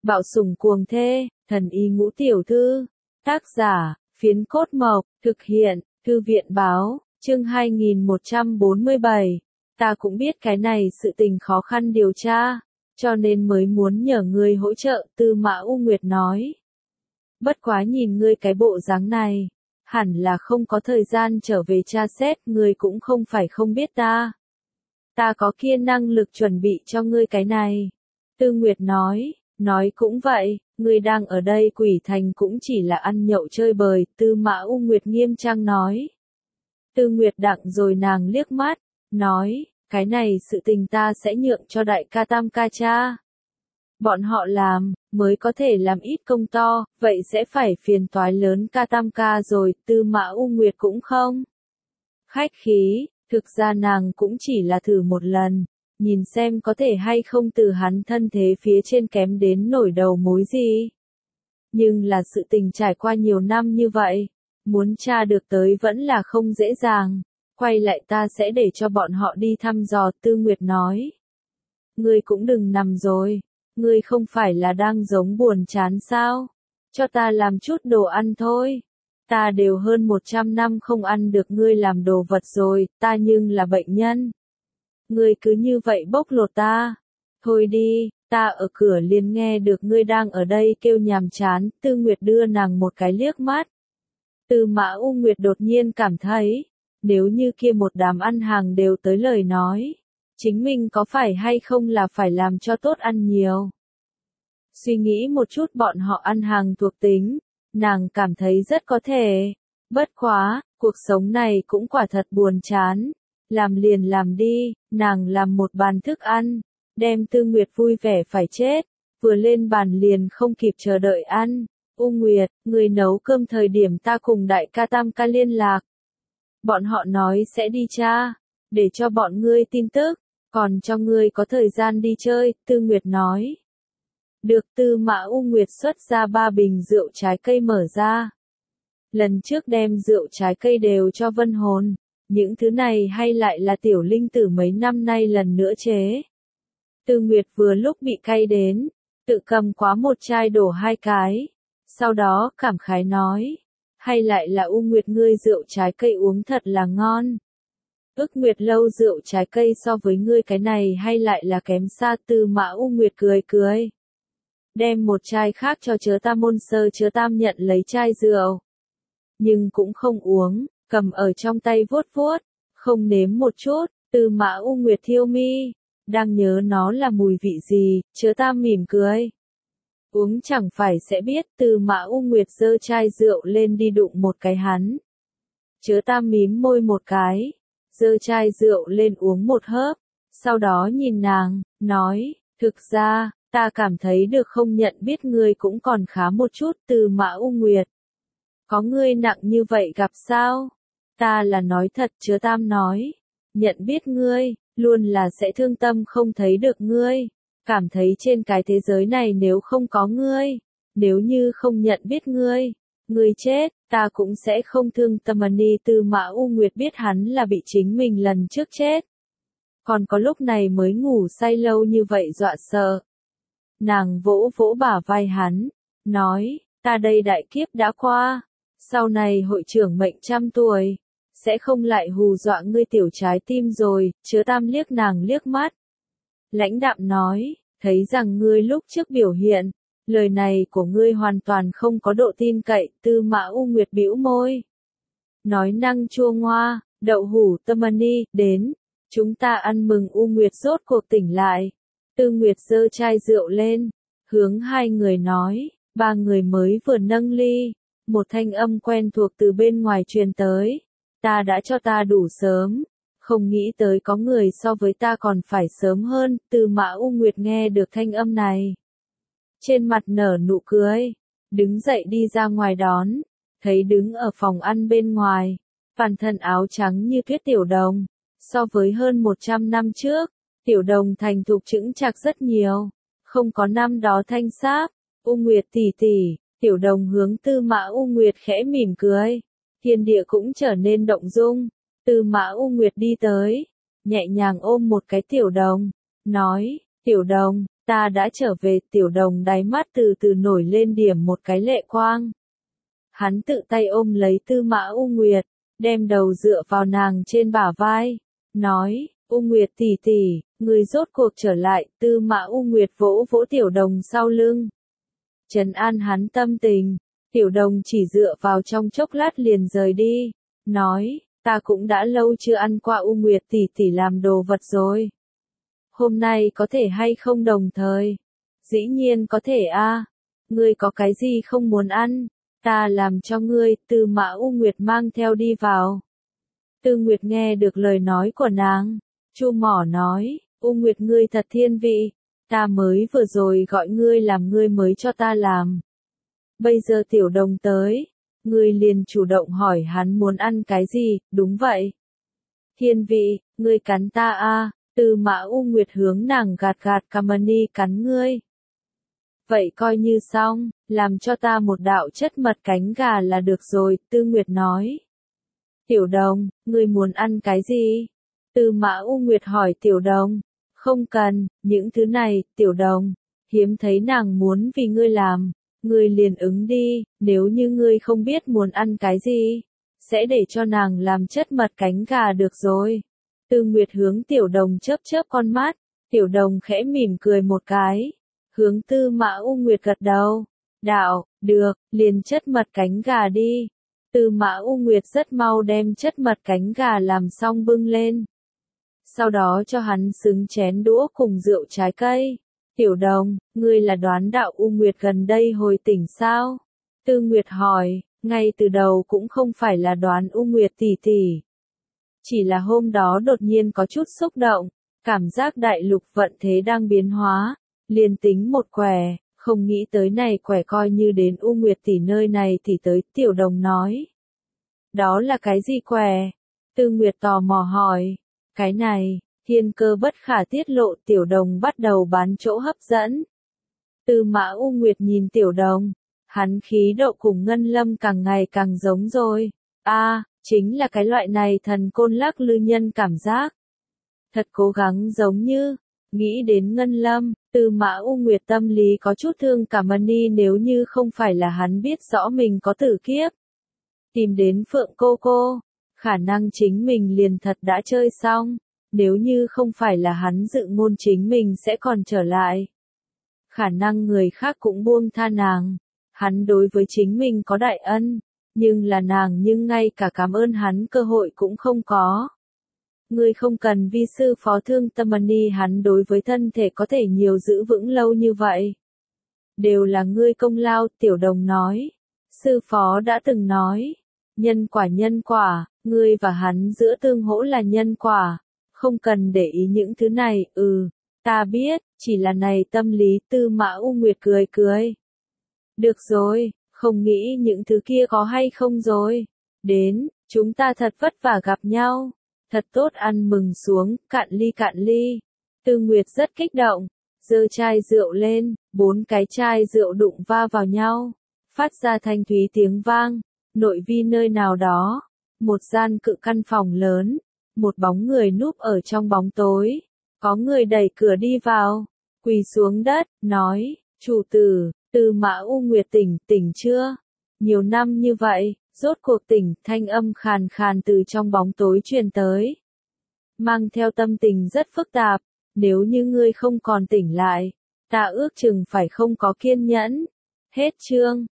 Bạo sủng cuồng thê, thần y ngũ tiểu thư. Tác giả, Phiến Cốt Mộc, thực hiện, Thư viện báo, chương 2147. Ta cũng biết cái này sự tình khó khăn điều tra, cho nên mới muốn nhờ ngươi hỗ trợ, Tư Mã U Nguyệt nói. Bất quá nhìn ngươi cái bộ dáng này, hẳn là không có thời gian trở về tra xét, ngươi cũng không phải không biết ta. Ta có kia năng lực chuẩn bị cho ngươi cái này. Tư Nguyệt nói cũng vậy, ngươi đang ở đây Quỷ Thành cũng chỉ là ăn nhậu chơi bời, Tư Mã U Nguyệt nghiêm trang nói. Tư Nguyệt đặng rồi nàng liếc mắt, nói, cái này sự tình ta sẽ nhượng cho đại ca tam ca cha. Bọn họ làm, mới có thể làm ít công to, vậy sẽ phải phiền toái lớn ca tam ca rồi, Tư Mã U Nguyệt cũng không. Khách khí, thực ra nàng cũng chỉ là thử một lần, nhìn xem có thể hay không từ hắn thân thế phía trên kém đến nổi đầu mối gì. Nhưng là sự tình trải qua nhiều năm như vậy, muốn tra được tới vẫn là không dễ dàng, quay lại ta sẽ để cho bọn họ đi thăm dò, Tư Nguyệt nói. Ngươi cũng đừng nằm rồi, ngươi không phải là đang giống buồn chán sao, cho ta làm chút đồ ăn thôi. Ta đều hơn 100 năm không ăn được ngươi làm đồ vật rồi, ta nhưng là bệnh nhân. Ngươi cứ như vậy bóc lột ta. Thôi đi, ta ở cửa liền nghe được ngươi đang ở đây kêu nhàm chán, Tư Nguyệt đưa nàng một cái liếc mắt. Tư Mã U Nguyệt đột nhiên cảm thấy, nếu như kia một đám ăn hàng đều tới lời nói, chính mình có phải hay không là phải làm cho tốt ăn nhiều. Suy nghĩ một chút bọn họ ăn hàng thuộc tính, nàng cảm thấy rất có thể. Bất quá, cuộc sống này cũng quả thật buồn chán. Làm liền làm đi, nàng làm một bàn thức ăn, đem Tư Nguyệt vui vẻ phải chết, vừa lên bàn liền không kịp chờ đợi ăn. U Nguyệt, người nấu cơm thời điểm ta cùng đại ca tam ca liên lạc. Bọn họ nói sẽ đi tra, để cho bọn ngươi tin tức, còn cho ngươi có thời gian đi chơi, Tư Nguyệt nói. Được, Tư Mã U Nguyệt xuất ra 3 bình rượu trái cây mở ra. Lần trước đem rượu trái cây đều cho Vân Hồn, những thứ này hay lại là tiểu linh tử mấy năm nay lần nữa chế. Tư Nguyệt vừa lúc bị cay đến, tự cầm quá một chai đổ 2 cái, sau đó cảm khái nói, hay lại là U Nguyệt ngươi rượu trái cây uống thật là ngon. Ước Nguyệt lâu rượu trái cây so với ngươi cái này hay lại là kém xa, Tư Mã U Nguyệt cười. Đem một chai khác cho chớ tam môn sơ, chớ tam nhận lấy chai rượu. Nhưng cũng không uống, cầm ở trong tay vuốt vuốt, không nếm một chút, Tư Mã U Nguyệt thiêu mi, đang nhớ nó là mùi vị gì, chớ tam mỉm cười. Uống chẳng phải sẽ biết, Tư Mã U Nguyệt giơ chai rượu lên đi đụng một cái hắn. Chớ tam mím môi một cái, giơ chai rượu lên uống một hớp, sau đó nhìn nàng, nói, thực ra, ta cảm thấy được không nhận biết ngươi cũng còn khá một chút, Tư Mã U Nguyệt. Có ngươi nặng như vậy gặp sao? Ta là nói thật, chớ tam nói. Nhận biết ngươi, luôn là sẽ thương tâm không thấy được ngươi. Cảm thấy trên cái thế giới này nếu không có ngươi, nếu như không nhận biết ngươi, ngươi chết, ta cũng sẽ không thương tâm. Tư Mã U Nguyệt biết hắn là bị chính mình lần trước chết. Còn có lúc này mới ngủ say lâu như vậy dọa sợ. Nàng vỗ vỗ bả vai hắn, nói, ta đây đại kiếp đã qua, sau này hội trưởng mệnh 100 tuổi, sẽ không lại hù dọa ngươi tiểu trái tim rồi, chớ tam liếc nàng liếc mắt. Lãnh đạm nói, thấy rằng ngươi lúc trước biểu hiện, lời này của ngươi hoàn toàn không có độ tin cậy, Tư Mã U Nguyệt bĩu môi. Nói năng chua ngoa, đậu hủ tâm đến, chúng ta ăn mừng U Nguyệt rốt cuộc tỉnh lại. Tư Nguyệt giơ chai rượu lên, hướng 2 người nói, 3 người mới vừa nâng ly, một thanh âm quen thuộc từ bên ngoài truyền tới, ta đã cho ta đủ sớm, không nghĩ tới có người so với ta còn phải sớm hơn, Tư Mã U Nguyệt nghe được thanh âm này. Trên mặt nở nụ cười, đứng dậy đi ra ngoài đón, thấy đứng ở phòng ăn bên ngoài, toàn thân áo trắng như tuyết Tiểu Đồng, so với hơn 100 năm trước. Tiểu Đồng thành thục chững chạc rất nhiều, không có năm đó thanh sáp. U Nguyệt tỷ tỷ, Tiểu Đồng hướng Tư Mã U Nguyệt khẽ mỉm cười, thiên địa cũng trở nên động dung. Tư Mã U Nguyệt đi tới, nhẹ nhàng ôm một cái Tiểu Đồng, nói, Tiểu Đồng, ta đã trở về. Tiểu Đồng đáy mắt từ từ nổi lên điểm một cái lệ quang. Hắn tự tay ôm lấy Tư Mã U Nguyệt, đem đầu dựa vào nàng trên bả vai, nói, U Nguyệt tỷ tỷ, người rốt cuộc trở lại. Tư Mã U Nguyệt vỗ vỗ Tiểu Đồng sau lưng, trấn an hắn tâm tình. Tiểu Đồng chỉ dựa vào trong chốc lát liền rời đi, nói, ta cũng đã lâu chưa ăn qua U Nguyệt tỷ tỷ làm đồ vật rồi. Hôm nay có thể hay không đồng thời? Dĩ nhiên có thể a. Ngươi có cái gì không muốn ăn? Ta làm cho ngươi. Tư Mã U Nguyệt mang theo đi vào. Tư Nguyệt nghe được lời nói của nàng, chu mỏ nói, U Nguyệt ngươi thật thiên vị, ta mới vừa rồi gọi ngươi làm ngươi mới cho ta làm. Bây giờ Tiểu Đồng tới, ngươi liền chủ động hỏi hắn muốn ăn cái gì. Đúng vậy. Thiên vị, ngươi cắn ta a. Tư Mã U Nguyệt hướng nàng gạt gạt Kamani cắn ngươi. Vậy coi như xong, làm cho ta một đạo chất mật cánh gà là được rồi. Tư Nguyệt nói. Tiểu Đồng, ngươi muốn ăn cái gì? Tư Mã U Nguyệt hỏi Tiểu Đồng. Không cần, những thứ này. Tiểu Đồng, hiếm thấy nàng muốn vì ngươi làm, ngươi liền ứng đi. Nếu như ngươi không biết muốn ăn cái gì, sẽ để cho nàng làm chất mật cánh gà được rồi. Tư Nguyệt hướng Tiểu Đồng chớp chớp con mắt. Tiểu Đồng khẽ mỉm cười một cái, hướng Tư Mã U Nguyệt gật đầu. Đạo, được, liền chất mật cánh gà đi. Tư Mã U Nguyệt rất mau đem chất mật cánh gà làm xong bưng lên. Sau đó cho hắn xứng chén đũa cùng rượu trái cây. Tiểu Đồng, ngươi là đoán đạo U Nguyệt gần đây hồi tỉnh sao? Tư Nguyệt hỏi, ngay từ đầu cũng không phải là đoán U Nguyệt tỷ tỷ. Chỉ là hôm đó đột nhiên có chút xúc động, cảm giác đại lục vận thế đang biến hóa, liền tính một quẻ, không nghĩ tới này quẻ coi như đến U Nguyệt tỷ nơi này thì tới. Tiểu Đồng nói. Đó là cái gì quẻ? Tư Nguyệt tò mò hỏi. Cái này, thiên cơ bất khả tiết lộ. Tiểu Đồng bắt đầu bán chỗ hấp dẫn. Tư Mã U Nguyệt nhìn Tiểu Đồng, hắn khí độ cùng Ngân Lâm càng ngày càng giống rồi. Chính là cái loại này thần côn lắc lư nhân cảm giác. Thật cố gắng giống như, nghĩ đến Ngân Lâm, Tư Mã U Nguyệt tâm lý có chút thương Kamani. Nếu như không phải là hắn biết rõ mình có tử kiếp, tìm đến Phượng cô, khả năng chính mình liền thật đã chơi xong. Nếu như không phải là hắn dự ngôn chính mình sẽ còn trở lại, khả năng người khác cũng buông tha nàng. Hắn đối với chính mình có đại ân, nhưng là nàng nhưng ngay cả cảm ơn hắn cơ hội cũng không có. Ngươi không cần vi sư phó thương Tamani, hắn đối với thân thể có thể nhiều giữ vững lâu như vậy, đều là ngươi công lao. Tiểu Đồng nói. Sư phó đã từng nói, nhân quả, ngươi và hắn giữa tương hỗ là nhân quả, không cần để ý những thứ này. Ta biết, chỉ là này tâm lý. Tư Mã U Nguyệt cười cười. Được rồi, không nghĩ những thứ kia có hay không rồi. Đến, chúng ta thật vất vả gặp nhau, thật tốt ăn mừng xuống. Cạn ly. Tư Nguyệt rất kích động, giơ chai rượu lên, 4 cái chai rượu đụng va vào nhau, phát ra thanh thúy tiếng vang. Nội vi nơi nào đó, một gian cự căn phòng lớn, một bóng người núp ở trong bóng tối. Có người đẩy cửa đi vào, quỳ xuống đất, nói, chủ tử. Tư Mã U Nguyệt tỉnh chưa? Nhiều năm như vậy, rốt cuộc tỉnh. Thanh âm khàn khàn từ trong bóng tối truyền tới, mang theo tâm tình rất phức tạp. Nếu như ngươi không còn tỉnh lại, ta ước chừng phải không có kiên nhẫn. Hết chương.